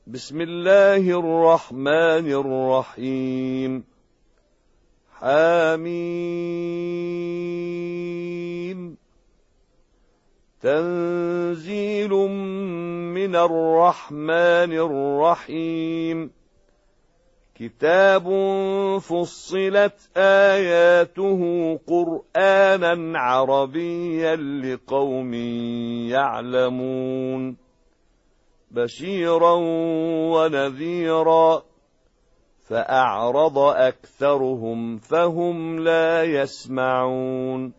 بسم الله الرحمن الرحيم. حميم. تنزيل من الرحمن الرحيم. كتاب فصلت آياته قرآنا عربيا لقوم يعلمون. بشيرا ونذيرا، فأعرض أكثرهم فهم لا يسمعون.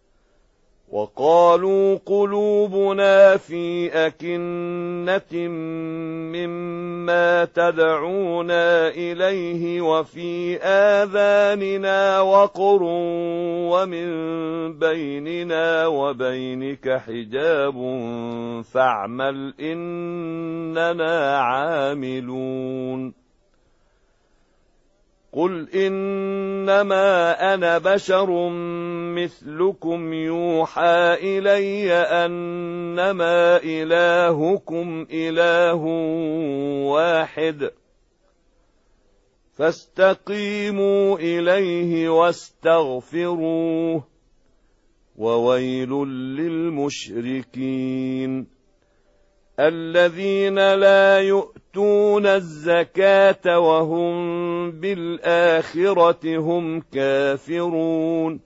وقالوا قلوبنا في أكنة مما تدعونا إليه وفي آذاننا وقر ومن بيننا وبينك حجاب فاعمل إننا عاملون. قل إنما أنا بشر مثلكم يوحى إلي أنما إلهكم إله واحد فاستقيموا إليه واستغفروه وويل للمشركين الذين لا يؤتون الزكاة وهم بالآخرة هم كافرون.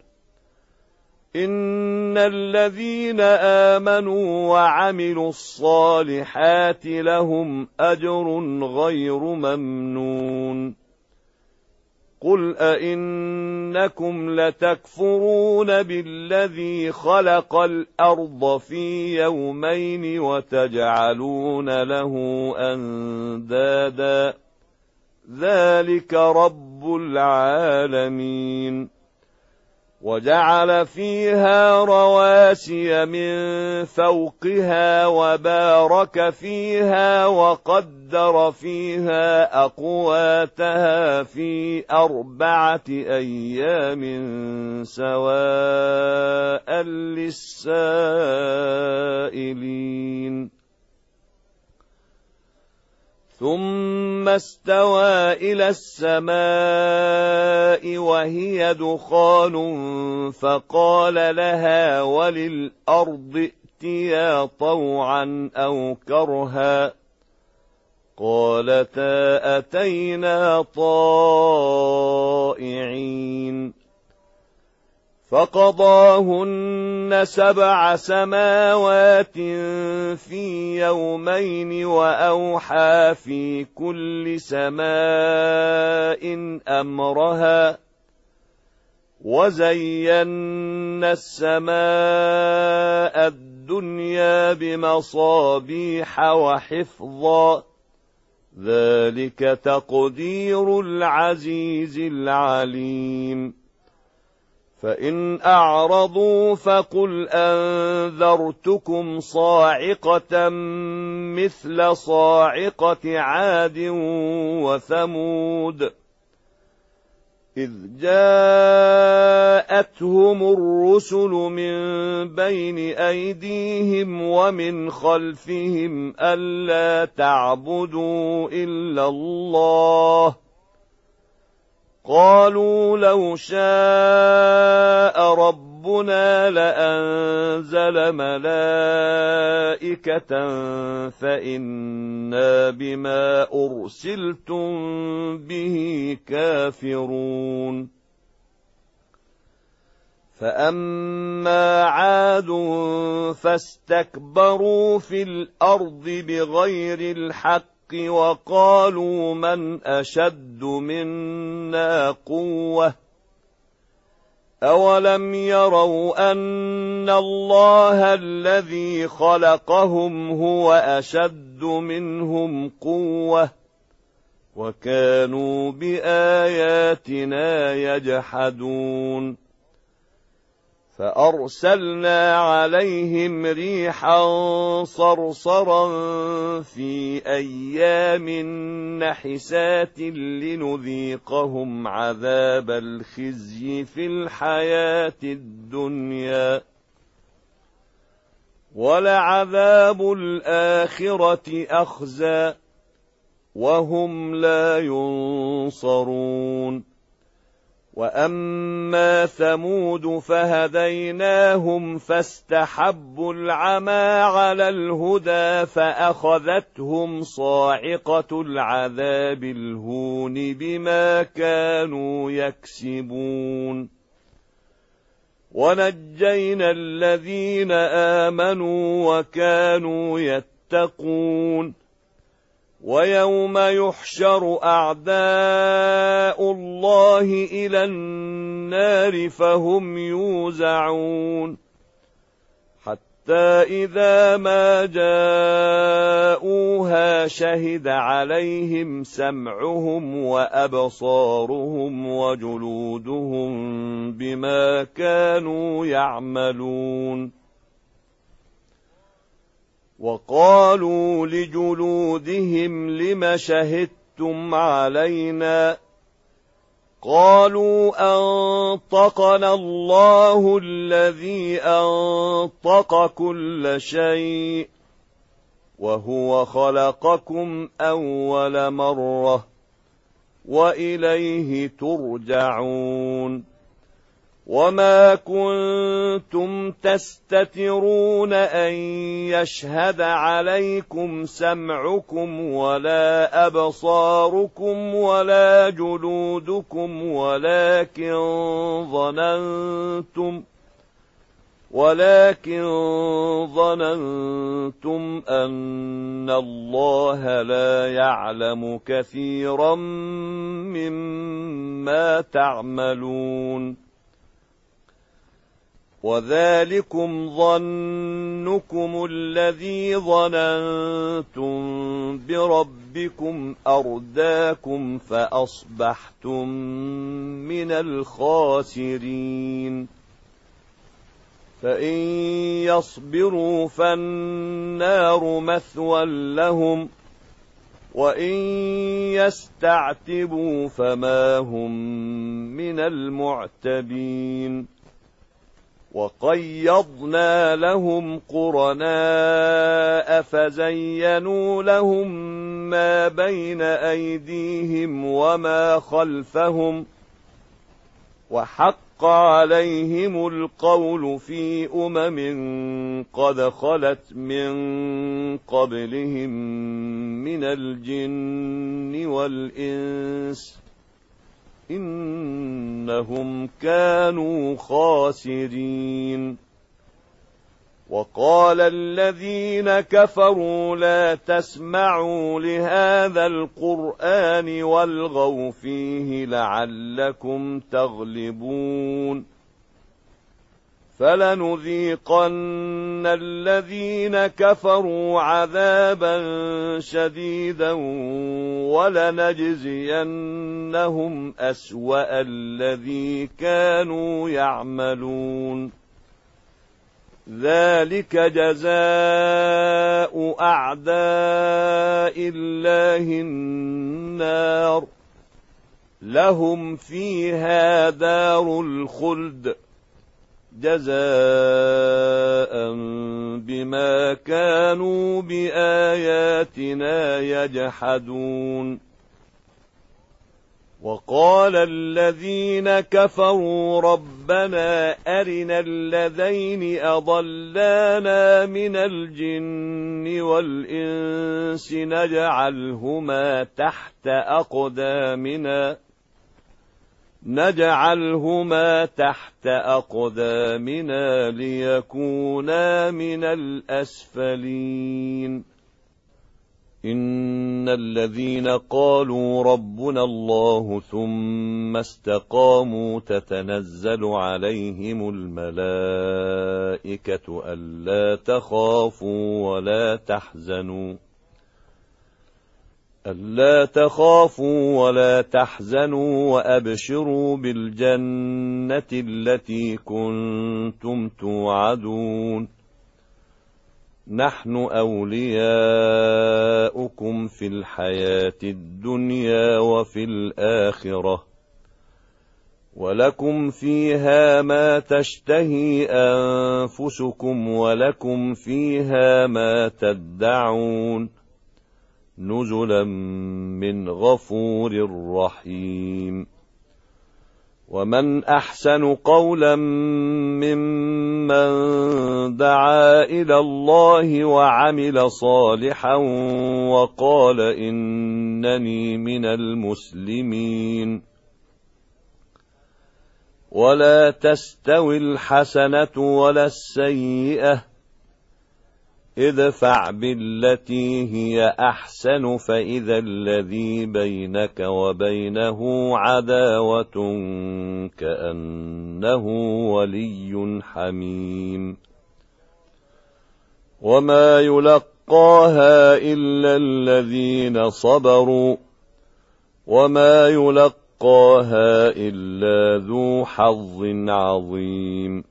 إن الذين آمنوا وعملوا الصالحات لهم أجر غير ممنون. قل أئنكم لتكفرون بالذي خلق الأرض في يومين وتجعلون له أندادا ذلك رب العالمين. وجعل فيها رواسي من فوقها وبارك فيها وقدر فيها أقواتها في 4 أيام سواء للسائلين. ثم استوى إلى السماء وهي دخان فقال لها وللأرض ائتيا طوعا أو كرها قالتا أتينا طائعين. فقضاهن 7 سماوات في يومين وأوحى في كل سماء أمرها وزينا السماء الدنيا بمصابيح وحفظا ذلك تقدير العزيز العليم. فإن أعرضوا فقل أنذرتكم صاعقة مثل صاعقة عاد وثمود إذ جاءتهم الرسل من بين أيديهم ومن خلفهم ألا تعبدوا إلا الله قالوا لو شاء ربنا لأنزل ملائكة فإنا بما أرسلتم به كافرون. فأما عاد فاستكبروا في الأرض بغير الحق وقالوا من أشد منا قوة أولم يروا أن الله الذي خلقهم هو أشد منهم قوة وكانوا بآياتنا يجحدون. فأرسلنا عليهم ريحا صرصرا في أيام نحسات لنذيقهم عذاب الخزي في الحياة الدنيا ولعذاب الآخرة أخزى وهم لا ينصرون. وأما ثمود فهديناهم فاستحبوا العمى على الهدى فأخذتهم صاعقة العذاب الهون بما كانوا يكسبون. ونجينا الذين آمنوا وكانوا يتقون. ويوم يحشر أعداء الله إلى النار فهم يوزعون حتى إذا ما جاءوها شهد عليهم سمعهم وأبصارهم وجلودهم بما كانوا يعملون. وقالوا لجلودهم لم شهدتم علينا؟ قالوا أنطقنا الله الذي أنطق كل شيء وهو خلقكم أول مرة وإليه ترجعون. وما كنتم تستترون أن يشهد عليكم سمعكم ولا أبصاركم ولا جلودكم ولكن ظننتم أن الله لا يعلم كثيرا مما تعملون. وذلكم ظنكم الذي ظننتم بربكم أرداكم فأصبحتم من الخاسرين. فإن يصبروا فالنار مثوى لهم وإن يستعتبوا فما هم من المعتبين. وقيضنا لهم قرناء فزينوا لهم ما بين أيديهم وما خلفهم وحق عليهم القول في قد خلت من قبلهم من الجن والإنس إنهم كانوا خاسرين. وقال الذين كفروا لا تسمعوا لهذا القرآن والغوا فيه لعلكم تغلبون. فلنذيقن الذين كفروا عذابا شديدا ولنجزينهم أسوأ الذي كانوا يعملون. ذلك جزاء أعداء الله النار لهم فيها دار الخلد جزاء بما كانوا بآياتنا يجحدون. وقال الذين كفروا ربنا أرنا الذين أضلانا من الجن والإنس نجعلهما تحت أقدامنا ليكونا من الأسفلين. إن الذين قالوا ربنا الله ثم استقاموا تتنزل عليهم الملائكة ألا تخافوا ولا تحزنوا وأبشروا بالجنة التي كنتم توعدون. نحن أولياؤكم في الحياة الدنيا وفي الآخرة ولكم فيها ما تشتهي أنفسكم ولكم فيها ما تدعون. نزلا من غفور رحيم. ومن أحسن قولا ممن دعا إلى الله وعمل صالحا وقال إنني من المسلمين. ولا تستوي الحسنة ولا السيئة، ادفع بالتي هي أحسن فإذا الذي بينك وبينه عداوة كأنه ولي حميم. وما يلقاها إلا الذين صبروا وما يلقاها إلا ذو حظ عظيم.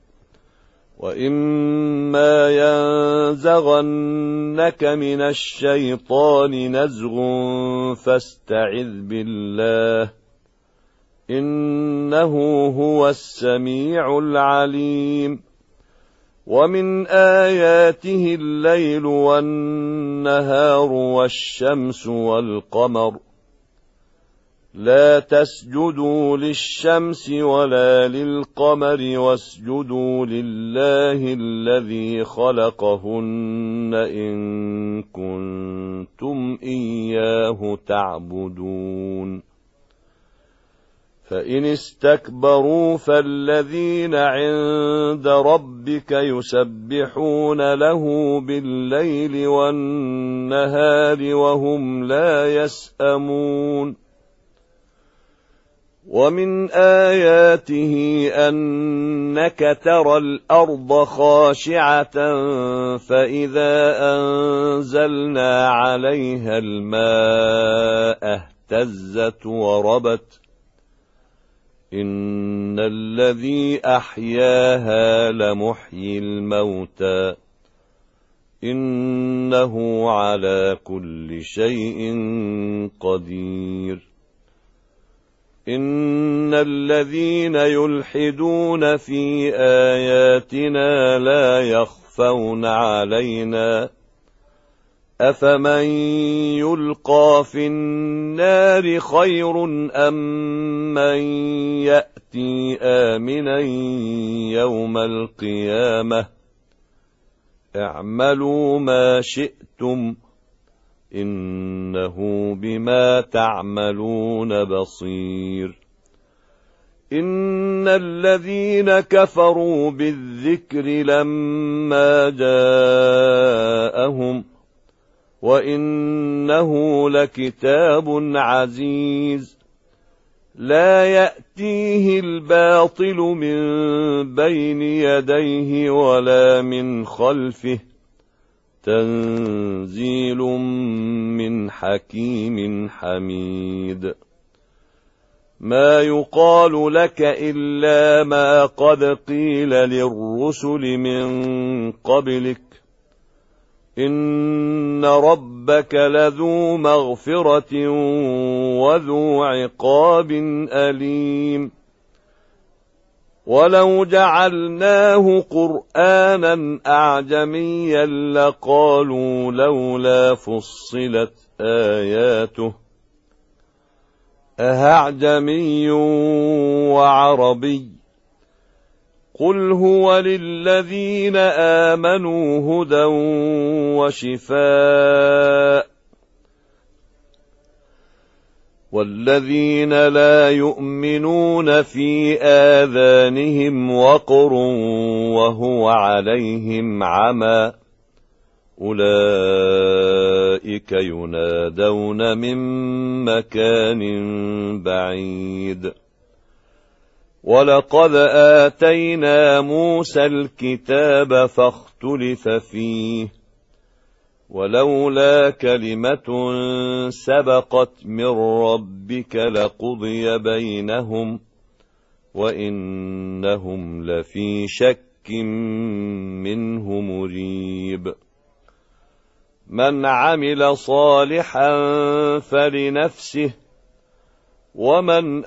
وإما ينزغنك من الشيطان نزغ فاستعذ بالله إنه هو السميع العليم. ومن آياته الليل والنهار والشمس والقمر، لا تسجدوا للشمس ولا للقمر واسجدوا لله الذي خلقهن إن كنتم إياه تعبدون. فإن استكبروا فالذين عند ربك يسبحون له بالليل والنهار وهم لا يسأمون. ومن آياته أنك ترى الأرض خاشعة فإذا أنزلنا عليها الماء اهتزت وربت إن الذي أحياها لمحيي الموتى إنه على كل شيء قدير. إن الذين يلحدون في آياتنا لا يخفون علينا أفمن يلقى في النار خير أم من يأتي آمنا يوم القيامة اعملوا ما شئتم إنه بما تعملون بصير. إن الذين كفروا بالذكر لما جاءهم وإنه لكتاب عزيز لا يأتيه الباطل من بين يديه ولا من خلفه تنزيل من حكيم حميد. ما يقال لك إلا ما قد قيل للرسل من قبلك إن ربك لذو مغفرة وذو عقاب أليم. ولو جعلناه قرآنا أعجميا لقالوا لولا فصلت آياته أأعجمي وعربي قل هو للذين آمنوا هدى وشفاء والذين لا يؤمنون في آذانهم وقر وهو عليهم عمى أولئك ينادون من مكان بعيد. ولقد آتينا موسى الكتاب فاختلف فيه ولولا كلمة سبقت من ربك لقضي بينهم وإنهم لفي شك منه مريب. من عمل صالحا فلنفسه ومن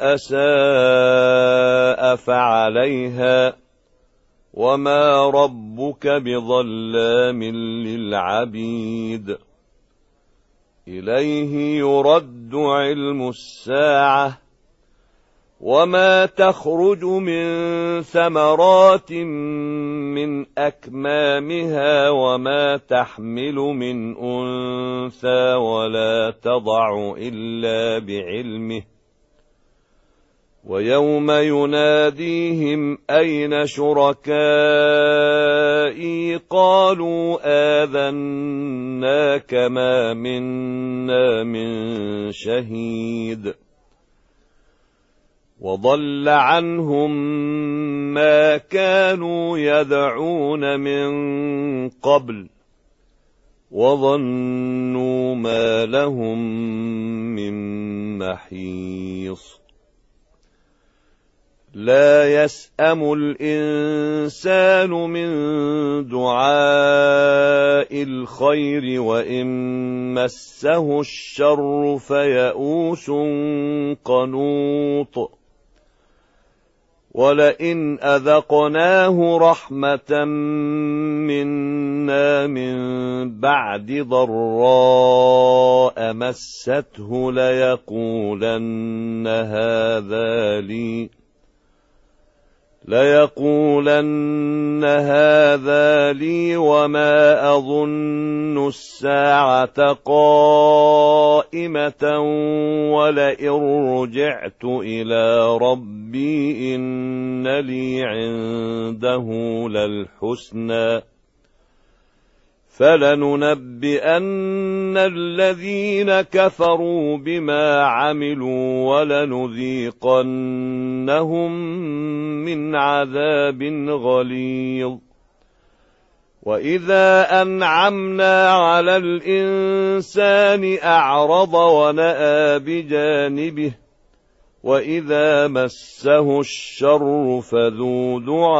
أساء فعليها وما ربك بظلام للعبيد. إليه يرد علم الساعة وما تخرج من ثمرات من أكمامها وما تحمل من أنثى ولا تضع إلا بعلمه ويوم يناديهم أين شركائي قالوا آذناك ما منا من شهيد وضل عنهم ما كانوا يدعون من قبل وظنوا ما لهم من محيص لا يسأم الإنسان من دعاء الخير وإن مسه الشر فيئوس قنوط ولئن أذقناه رحمة منا من بعد ضراء مسته ليقولن هذا لي وما أظن الساعة قائمة ولئن رجعت إلى ربي إن لي عنده للحسنى فلننبئن الذين كفروا بما عملوا ولنذيقنهم من عذاب غليظ وإذا أنعمنا على الإنسان أعرض ونأى بجانبه وإذا مسه الشر فذو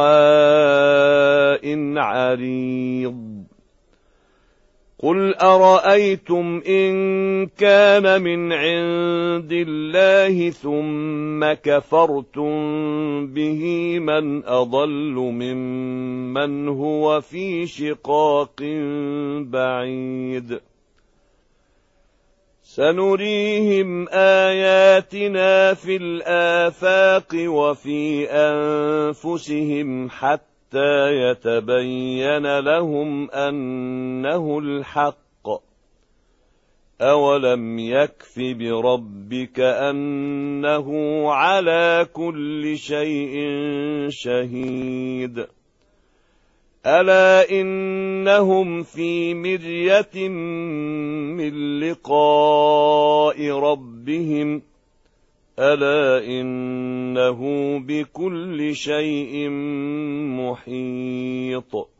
دعاء عريض قل أرأيتم إن كان من عند الله ثم كفرتم به من أضل ممن هو في شقاق بعيد سنريهم آياتنا في الآفاق وفي أنفسهم حتى يتبين لهم أنه الحق أولم يكف بربك أنه على كل شيء شهيد ألا إنهم في مرية من لقاء ربهم ألا إنه بكل شيء محيط